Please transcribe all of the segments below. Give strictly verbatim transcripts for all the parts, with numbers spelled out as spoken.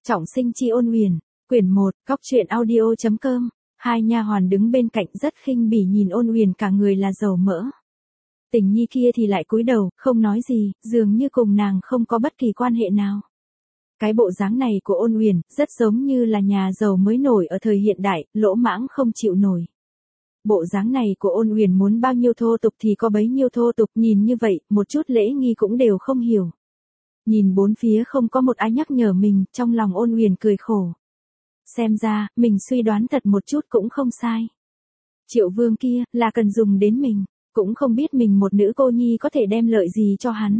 Trọng sinh chi ôn huyền, quyển một, góc truyện audio chấm com. Hai nha hoàn đứng bên cạnh rất khinh bỉ nhìn ôn huyền cả người là dầu mỡ. Tình nhi kia thì lại cúi đầu, không nói gì, dường như cùng nàng không có bất kỳ quan hệ nào. Cái bộ dáng này của ôn huyền, rất giống như là nhà giàu mới nổi ở thời hiện đại, lỗ mãng không chịu nổi. Bộ dáng này của ôn huyền muốn bao nhiêu thô tục thì có bấy nhiêu thô tục, nhìn như vậy, một chút lễ nghi cũng đều không hiểu. Nhìn bốn phía không có một ai nhắc nhở mình, trong lòng ôn huyền cười khổ. Xem ra, mình suy đoán thật một chút cũng không sai. Triệu Vương kia, là cần dùng đến mình, cũng không biết mình một nữ cô nhi có thể đem lợi gì cho hắn.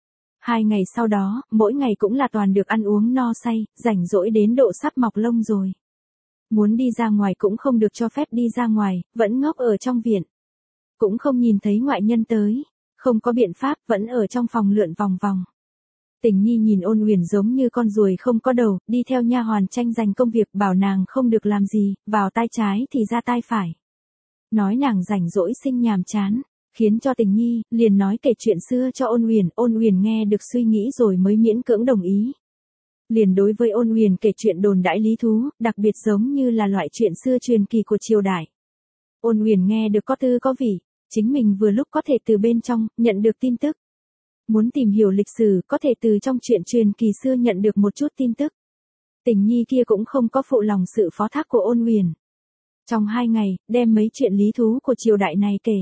Hai ngày sau đó, mỗi ngày cũng là toàn được ăn uống no say, rảnh rỗi đến độ sắp mọc lông rồi. Muốn đi ra ngoài cũng không được cho phép đi ra ngoài, vẫn ngốc ở trong viện. Cũng không nhìn thấy ngoại nhân tới, không có biện pháp, vẫn ở trong phòng lượn vòng vòng. Tình nhi nhìn ôn huyền giống như con ruồi không có đầu, đi theo nha hoàn tranh giành công việc, bảo nàng không được làm gì, vào tai trái thì ra tai phải. Nói nàng rảnh rỗi sinh nhàm chán, khiến cho tình nhi, liền nói kể chuyện xưa cho ôn huyền, ôn huyền nghe được suy nghĩ rồi mới miễn cưỡng đồng ý. Liền đối với ôn huyền kể chuyện đồn đãi lý thú, đặc biệt giống như là loại chuyện xưa truyền kỳ của triều đại. Ôn huyền nghe được có tư có vị, chính mình vừa lúc có thể từ bên trong, nhận được tin tức. Muốn tìm hiểu lịch sử, có thể từ trong chuyện truyền kỳ xưa nhận được một chút tin tức. Tình nhi kia cũng không có phụ lòng sự phó thác của ôn huyền. Trong hai ngày, đem mấy chuyện lý thú của triều đại này kể.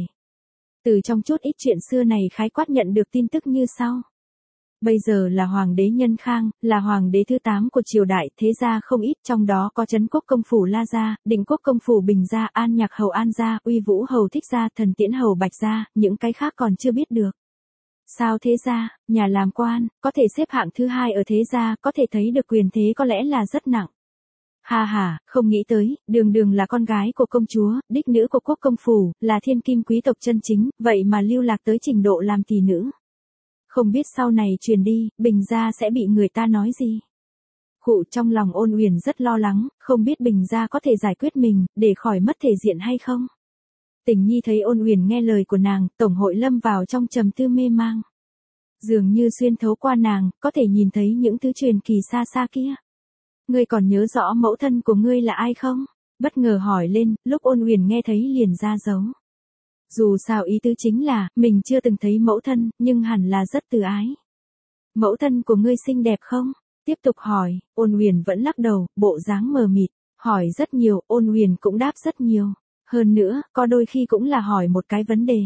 Từ trong chút ít chuyện xưa này khái quát nhận được tin tức như sau. Bây giờ là hoàng đế Nhân Khang, là hoàng đế thứ tám của triều đại, thế gia không ít, trong đó có Trấn Quốc công phủ La gia, Định Quốc công phủ Bình gia, An Nhạc hầu An gia, Uy Vũ hầu Thích gia, Thần Tiễn hầu Bạch gia, những cái khác còn chưa biết được. Sao thế gia, nhà làm quan, có thể xếp hạng thứ hai ở thế gia, có thể thấy được quyền thế có lẽ là rất nặng. Ha ha, không nghĩ tới, đường đường là con gái của công chúa, đích nữ của quốc công phủ, là thiên kim quý tộc chân chính, vậy mà lưu lạc tới trình độ làm tỷ nữ. Không biết sau này truyền đi, Bình gia sẽ bị người ta nói gì. Khụ, trong lòng ôn huyền rất lo lắng, không biết Bình gia có thể giải quyết mình, để khỏi mất thể diện hay không. Tình nhi thấy ôn huyền nghe lời của nàng, tổng hội lâm vào trong trầm tư mê mang. Dường như xuyên thấu qua nàng, có thể nhìn thấy những thứ truyền kỳ xa xa kia. Ngươi còn nhớ rõ mẫu thân của ngươi là ai không? Bất ngờ hỏi lên, lúc ôn huyền nghe thấy liền ra dấu. Dù sao ý tứ chính là, mình chưa từng thấy mẫu thân, nhưng hẳn là rất từ ái. Mẫu thân của ngươi xinh đẹp không? Tiếp tục hỏi, ôn huyền vẫn lắc đầu, bộ dáng mờ mịt, hỏi rất nhiều, ôn huyền cũng đáp rất nhiều. Hơn nữa, có đôi khi cũng là hỏi một cái vấn đề.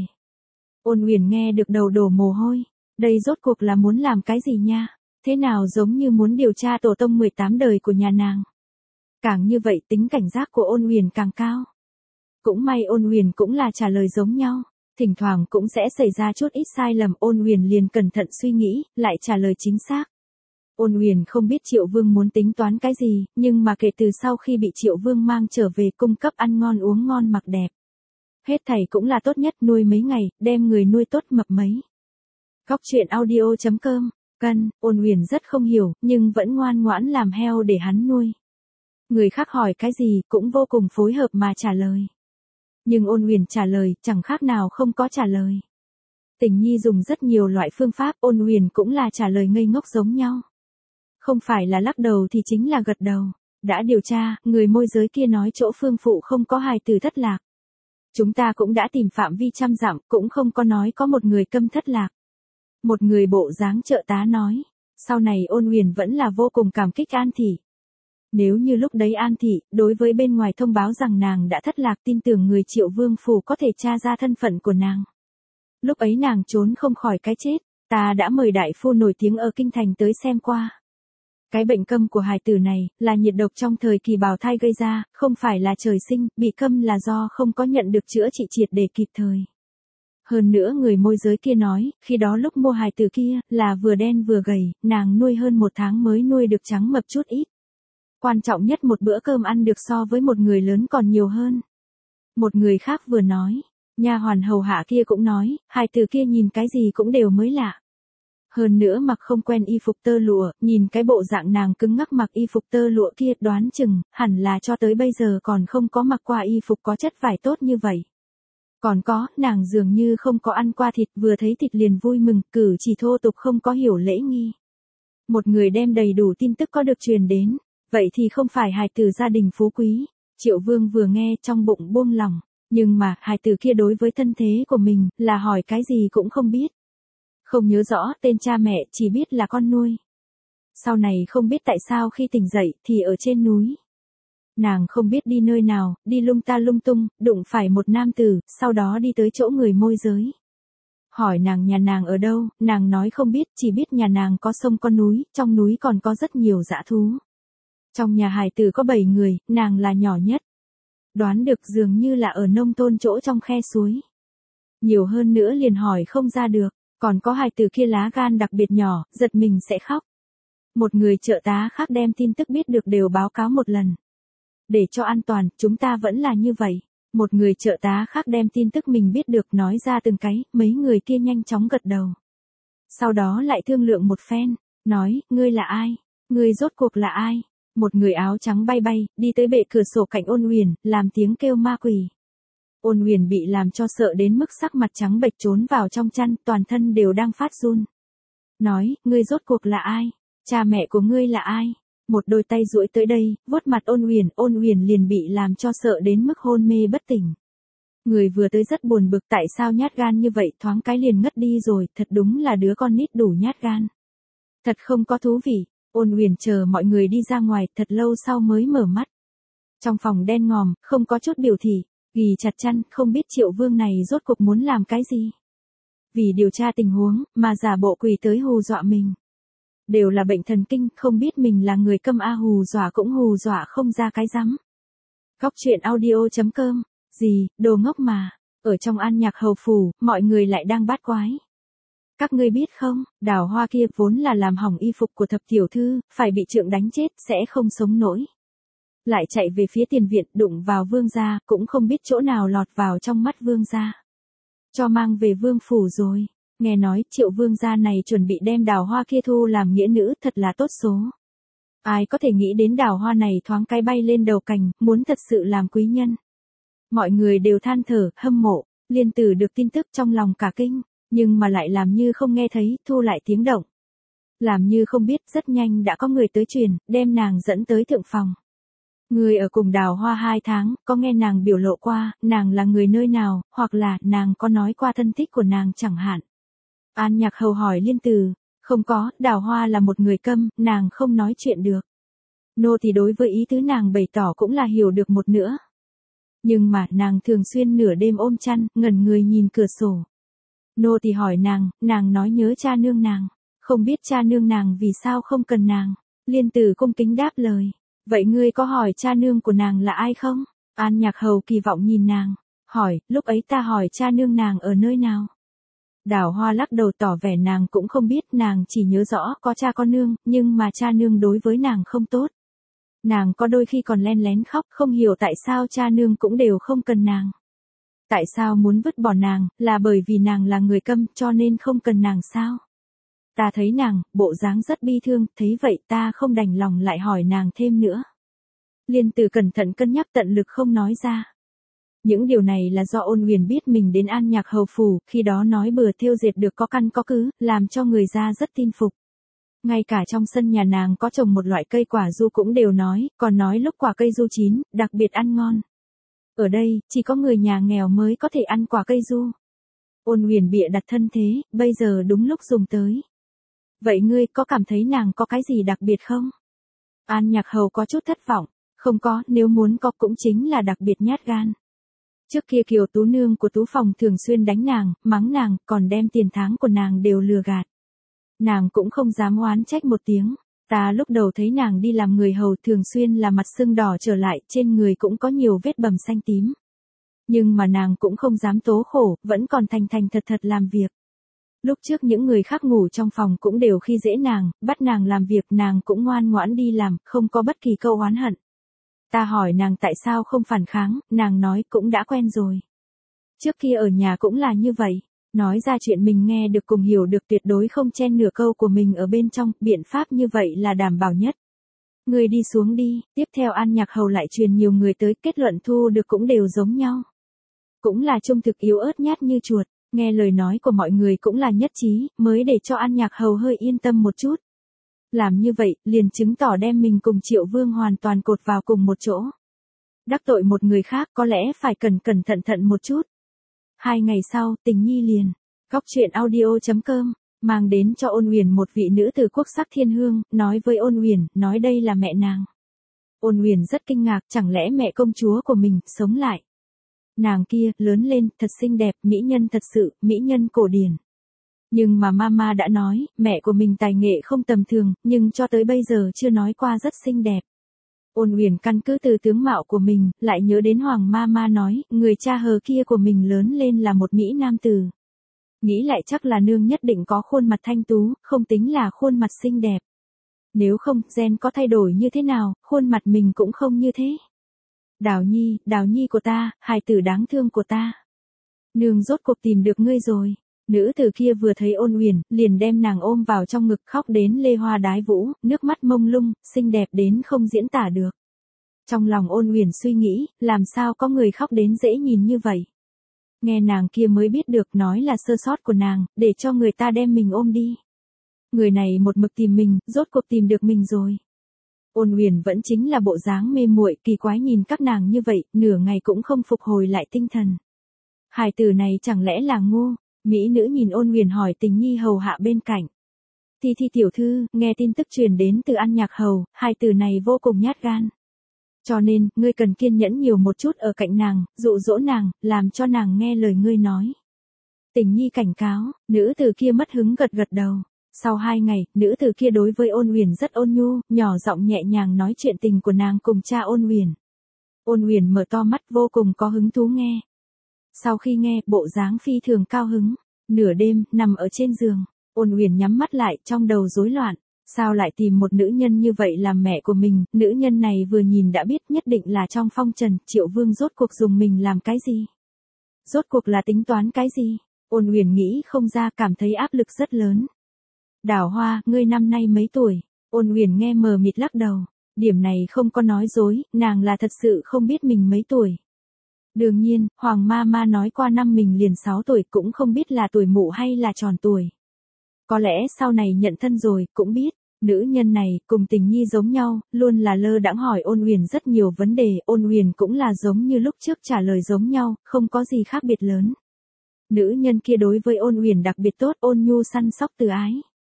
Ôn huyền nghe được đầu đổ mồ hôi, đây rốt cuộc là muốn làm cái gì nha? Thế nào giống như muốn điều tra tổ tông mười tám đời của nhà nàng. Càng như vậy tính cảnh giác của ôn huyền càng cao. Cũng may ôn huyền cũng là trả lời giống nhau, thỉnh thoảng cũng sẽ xảy ra chút ít sai lầm, ôn huyền liền cẩn thận suy nghĩ, lại trả lời chính xác. Ôn huyền không biết Triệu Vương muốn tính toán cái gì, nhưng mà kể từ sau khi bị Triệu Vương mang trở về cung cấp ăn ngon uống ngon mặc đẹp. Hết thảy cũng là tốt nhất, nuôi mấy ngày, đem người nuôi tốt mập mấy. Góc truyện audio chấm com. Cân, ôn huyền rất không hiểu, nhưng vẫn ngoan ngoãn làm heo để hắn nuôi. Người khác hỏi cái gì, cũng vô cùng phối hợp mà trả lời. Nhưng ôn huyền trả lời, chẳng khác nào không có trả lời. Tình nhi dùng rất nhiều loại phương pháp, ôn huyền cũng là trả lời ngây ngốc giống nhau. Không phải là lắc đầu thì chính là gật đầu. Đã điều tra, người môi giới kia nói chỗ phương phụ không có hài tử thất lạc. Chúng ta cũng đã tìm phạm vi trăm dặm, cũng không có nói có một người câm thất lạc. Một người bộ dáng trợ tá nói. Sau này ôn huyền vẫn là vô cùng cảm kích An Thị. Nếu như lúc đấy An Thị, đối với bên ngoài thông báo rằng nàng đã thất lạc, tin tưởng người Triệu Vương phủ có thể tra ra thân phận của nàng. Lúc ấy nàng trốn không khỏi cái chết, ta đã mời đại phu nổi tiếng ở kinh thành tới xem qua. Cái bệnh câm của hài tử này, là nhiệt độc trong thời kỳ bào thai gây ra, không phải là trời sinh, bị câm là do không có nhận được chữa trị triệt để kịp thời. Hơn nữa người môi giới kia nói, khi đó lúc mua hài tử kia, là vừa đen vừa gầy, nàng nuôi hơn một tháng mới nuôi được trắng mập chút ít. Quan trọng nhất một bữa cơm ăn được so với một người lớn còn nhiều hơn. Một người khác vừa nói, nha hoàn hầu hạ kia cũng nói, hài tử kia nhìn cái gì cũng đều mới lạ. Hơn nữa mặc không quen y phục tơ lụa, nhìn cái bộ dạng nàng cứng ngắc mặc y phục tơ lụa kia, đoán chừng, hẳn là cho tới bây giờ còn không có mặc qua y phục có chất vải tốt như vậy. Còn có, nàng dường như không có ăn qua thịt, vừa thấy thịt liền vui mừng, cử chỉ thô tục không có hiểu lễ nghi. Một người đem đầy đủ tin tức có được truyền đến, Vậy thì không phải hài tử gia đình phú quý. Triệu Vương vừa nghe trong bụng buông lòng. Nhưng mà, hài tử kia đối với thân thế của mình, là hỏi cái gì cũng không biết. Không nhớ rõ tên cha mẹ, chỉ biết là con nuôi. Sau này không biết tại sao khi tỉnh dậy, thì ở trên núi. Nàng không biết đi nơi nào, đi lung ta lung tung, đụng phải một nam tử, sau đó đi tới chỗ người môi giới. Hỏi nàng nhà nàng ở đâu, nàng nói không biết, chỉ biết nhà nàng có sông có núi, trong núi còn có rất nhiều dã thú. Trong nhà hài tử có bảy người, nàng là nhỏ nhất. Đoán được dường như là ở nông thôn chỗ trong khe suối. Nhiều hơn nữa liền hỏi không ra được, còn có hài tử kia lá gan đặc biệt nhỏ, giật mình sẽ khóc. Một người trợ tá khác đem tin tức biết được đều báo cáo một lần. Để cho an toàn, chúng ta vẫn là như vậy. Một người trợ tá khác đem tin tức mình biết được nói ra từng cái, mấy người kia nhanh chóng gật đầu. Sau đó lại thương lượng một phen, nói, ngươi là ai? Ngươi rốt cuộc là ai? Một người áo trắng bay bay, đi tới bệ cửa sổ cạnh Ôn Uyển, làm tiếng kêu ma quỷ. Ôn Uyển bị làm cho sợ đến mức sắc mặt trắng bệch trốn vào trong chăn, toàn thân đều đang phát run. Nói, ngươi rốt cuộc là ai? Cha mẹ của ngươi là ai? Một đôi tay duỗi tới đây, vuốt mặt Ôn Uyển, Ôn Uyển liền bị làm cho sợ đến mức hôn mê bất tỉnh. Người vừa tới rất buồn bực tại sao nhát gan như vậy, thoáng cái liền ngất đi rồi, thật đúng là đứa con nít đủ nhát gan. Thật không có thú vị. Ôn Uyển chờ mọi người đi ra ngoài, thật lâu sau mới mở mắt. Trong phòng đen ngòm, không có chút biểu thị, ghi chặt chăn, không biết Triệu Vương này rốt cuộc muốn làm cái gì. Vì điều tra tình huống, mà giả bộ quỷ tới hù dọa mình. Đều là bệnh thần kinh, không biết mình là người câm a, hù dọa cũng hù dọa không ra cái rắm. Góc truyện audio chấm com, gì, đồ ngốc mà, ở trong An Nhạc Hầu phủ, mọi người lại đang bát quái. Các ngươi biết không, Đào Hoa kia vốn là làm hỏng y phục của thập tiểu thư, phải bị trượng đánh chết, sẽ không sống nổi. Lại chạy về phía tiền viện, đụng vào vương gia, cũng không biết chỗ nào lọt vào trong mắt vương gia. Cho mang về vương phủ rồi. Nghe nói, Triệu vương gia này chuẩn bị đem Đào Hoa kia thu làm nghĩa nữ, thật là tốt số. Ai có thể nghĩ đến Đào Hoa này thoáng cái bay lên đầu cành, muốn thật sự làm quý nhân. Mọi người đều than thở, hâm mộ, Liên Tử được tin tức trong lòng cả kinh, nhưng mà lại làm như không nghe thấy, thu lại tiếng động. Làm như không biết, rất nhanh đã có người tới truyền, đem nàng dẫn tới thượng phòng. Người ở cùng Đào Hoa hai tháng, có nghe nàng biểu lộ qua, nàng là người nơi nào, hoặc là nàng có nói qua thân thích của nàng chẳng hạn. An Nhạc Hầu hỏi Liên Tử, không có, Đào Hoa là một người câm, nàng không nói chuyện được. Nô thì đối với ý tứ nàng bày tỏ cũng là hiểu được một nữa. Nhưng mà nàng thường xuyên nửa đêm ôm chăn, ngẩn người nhìn cửa sổ. Nô thì hỏi nàng, nàng nói nhớ cha nương nàng, không biết cha nương nàng vì sao không cần nàng. Liên Tử cung kính đáp lời, vậy ngươi có hỏi cha nương của nàng là ai không? An Nhạc Hầu kỳ vọng nhìn nàng, hỏi, lúc ấy ta hỏi cha nương nàng ở nơi nào? Đào Hoa lắc đầu tỏ vẻ nàng cũng không biết, nàng chỉ nhớ rõ có cha có nương, nhưng mà cha nương đối với nàng không tốt. Nàng có đôi khi còn len lén khóc, không hiểu tại sao cha nương cũng đều không cần nàng. Tại sao muốn vứt bỏ nàng, là bởi vì nàng là người câm, cho nên không cần nàng sao? Ta thấy nàng, bộ dáng rất bi thương, thấy vậy ta không đành lòng lại hỏi nàng thêm nữa. Liên Tử cẩn thận cân nhắc tận lực không nói ra. Những điều này là do Ôn Uyển biết mình đến An Nhạc Hầu phủ, khi đó nói bừa thêu dệt được có căn có cứ, làm cho người ra rất tin phục. Ngay cả trong sân nhà nàng có trồng một loại cây quả du cũng đều nói, còn nói lúc quả cây du chín, đặc biệt ăn ngon. Ở đây, chỉ có người nhà nghèo mới có thể ăn quả cây du. Ôn Uyển bịa đặt thân thế, bây giờ đúng lúc dùng tới. Vậy ngươi có cảm thấy nàng có cái gì đặc biệt không? An Nhạc Hầu có chút thất vọng, không có, nếu muốn có cũng chính là đặc biệt nhát gan. Trước kia Kiều Tú Nương của Tú Phòng thường xuyên đánh nàng, mắng nàng, còn đem tiền tháng của nàng đều lừa gạt. Nàng cũng không dám oán trách một tiếng. Ta lúc đầu thấy nàng đi làm người hầu thường xuyên là mặt sưng đỏ trở lại, trên người cũng có nhiều vết bầm xanh tím. Nhưng mà nàng cũng không dám tố khổ, vẫn còn thành thành thật thật làm việc. Lúc trước những người khác ngủ trong phòng cũng đều khi dễ nàng, bắt nàng làm việc, nàng cũng ngoan ngoãn đi làm, không có bất kỳ câu oán hận. Ta hỏi nàng tại sao không phản kháng, nàng nói cũng đã quen rồi. Trước kia ở nhà cũng là như vậy, nói ra chuyện mình nghe được cùng hiểu được, tuyệt đối không chen nửa câu của mình ở bên trong, biện pháp như vậy là đảm bảo nhất. Người đi xuống đi, tiếp theo An Nhạc Hầu lại truyền nhiều người tới, kết luận thu được cũng đều giống nhau. Cũng là trung thực yếu ớt nhát như chuột, nghe lời nói của mọi người cũng là nhất trí, mới để cho An Nhạc Hầu hơi yên tâm một chút. Làm như vậy, liền chứng tỏ đem mình cùng Triệu Vương hoàn toàn cột vào cùng một chỗ. Đắc tội một người khác có lẽ phải cẩn cẩn thận thận một chút. Hai ngày sau, Tình Nhi liền, góc truyện audio chấm com, mang đến cho Ôn Uyển một vị nữ từ quốc sắc thiên hương, nói với Ôn Uyển, nói đây là mẹ nàng. Ôn Uyển rất kinh ngạc, chẳng lẽ mẹ công chúa của mình, sống lại. Nàng kia, lớn lên, thật xinh đẹp, mỹ nhân thật sự, mỹ nhân cổ điển. Nhưng mà mama đã nói, mẹ của mình tài nghệ không tầm thường, nhưng cho tới bây giờ chưa nói qua rất xinh đẹp. Ôn Uyển căn cứ từ tướng mạo của mình, lại nhớ đến Hoàng mama nói, người cha hờ kia của mình lớn lên là một mỹ nam tử. Nghĩ lại chắc là nương nhất định có khuôn mặt thanh tú, không tính là khuôn mặt xinh đẹp. Nếu không, gen có thay đổi như thế nào, khuôn mặt mình cũng không như thế. Đào Nhi, Đào Nhi của ta, hài tử đáng thương của ta. Nương rốt cuộc tìm được ngươi rồi. Nữ tử kia vừa thấy Ôn Uyển, liền đem nàng ôm vào trong ngực khóc đến lê hoa đái vũ, nước mắt mông lung, xinh đẹp đến không diễn tả được. Trong lòng Ôn Uyển suy nghĩ, làm sao có người khóc đến dễ nhìn như vậy. Nghe nàng kia mới biết được nói là sơ sót của nàng, để cho người ta đem mình ôm đi. Người này một mực tìm mình, rốt cuộc tìm được mình rồi. Ôn Uyển vẫn chính là bộ dáng mê muội kỳ quái nhìn các nàng như vậy, nửa ngày cũng không phục hồi lại tinh thần. Hài tử này chẳng lẽ là ngu? Mỹ nữ nhìn Ôn Uyển hỏi Tình Nhi hầu hạ bên cạnh. Thi Thi tiểu thư, nghe tin tức truyền đến từ An Nhạc hầu, hài tử này vô cùng nhát gan. Cho nên, ngươi cần kiên nhẫn nhiều một chút ở cạnh nàng, dụ dỗ nàng, làm cho nàng nghe lời ngươi nói. Tình Nhi cảnh cáo, nữ tử kia mất hứng gật gật đầu. Sau hai ngày, nữ tử kia đối với Ôn Uyển rất ôn nhu, nhỏ giọng nhẹ nhàng nói chuyện tình của nàng cùng cha Ôn Uyển. Ôn Uyển mở to mắt vô cùng có hứng thú nghe. Sau khi nghe, bộ dáng phi thường cao hứng. Nửa đêm, nằm ở trên giường, Ôn Uyển nhắm mắt lại, trong đầu rối loạn. Sao lại tìm một nữ nhân như vậy làm mẹ của mình, nữ nhân này vừa nhìn đã biết nhất định là trong phong trần, Triệu Vương rốt cuộc dùng mình làm cái gì? Rốt cuộc là tính toán cái gì? Ôn Uyển nghĩ không ra, cảm thấy áp lực rất lớn. Đào Hoa, ngươi năm nay mấy tuổi? Ôn Uyển nghe mờ mịt lắc đầu. Điểm này không có nói dối, nàng là thật sự không biết mình mấy tuổi. Đương nhiên, Hoàng ma ma nói qua năm mình liền sáu tuổi cũng không biết là tuổi mụ hay là tròn tuổi. Có lẽ sau này nhận thân rồi, cũng biết. Nữ nhân này, cùng Tình Nhi giống nhau, luôn là lơ đãng hỏi Ôn Uyển rất nhiều vấn đề, Ôn Uyển cũng là giống như lúc trước trả lời giống nhau, không có gì khác biệt lớn. Nữ nhân kia đối với Ôn Uyển đặc biệt tốt, ôn nhu săn sóc từ ái.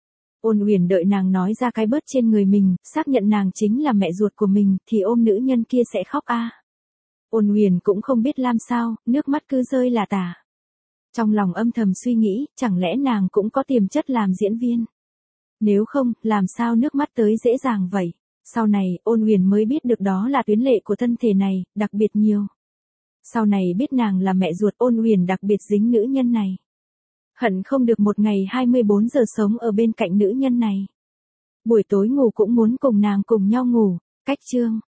Ôn Uyển đợi nàng nói ra cái bớt trên người mình, xác nhận nàng chính là mẹ ruột của mình, thì ôm nữ nhân kia sẽ khóc a. À. Ôn Uyển cũng không biết làm sao, nước mắt cứ rơi là tả. Trong lòng âm thầm suy nghĩ, chẳng lẽ nàng cũng có tiềm chất làm diễn viên? Nếu không, làm sao nước mắt tới dễ dàng vậy? Sau này, Ôn Uyển mới biết được đó là tuyến lệ của thân thể này, đặc biệt nhiều. Sau này biết nàng là mẹ ruột, Ôn Uyển đặc biệt dính nữ nhân này. Hận không được một ngày hai mươi bốn giờ sống ở bên cạnh nữ nhân này. Buổi tối ngủ cũng muốn cùng nàng cùng nhau ngủ. Cách chương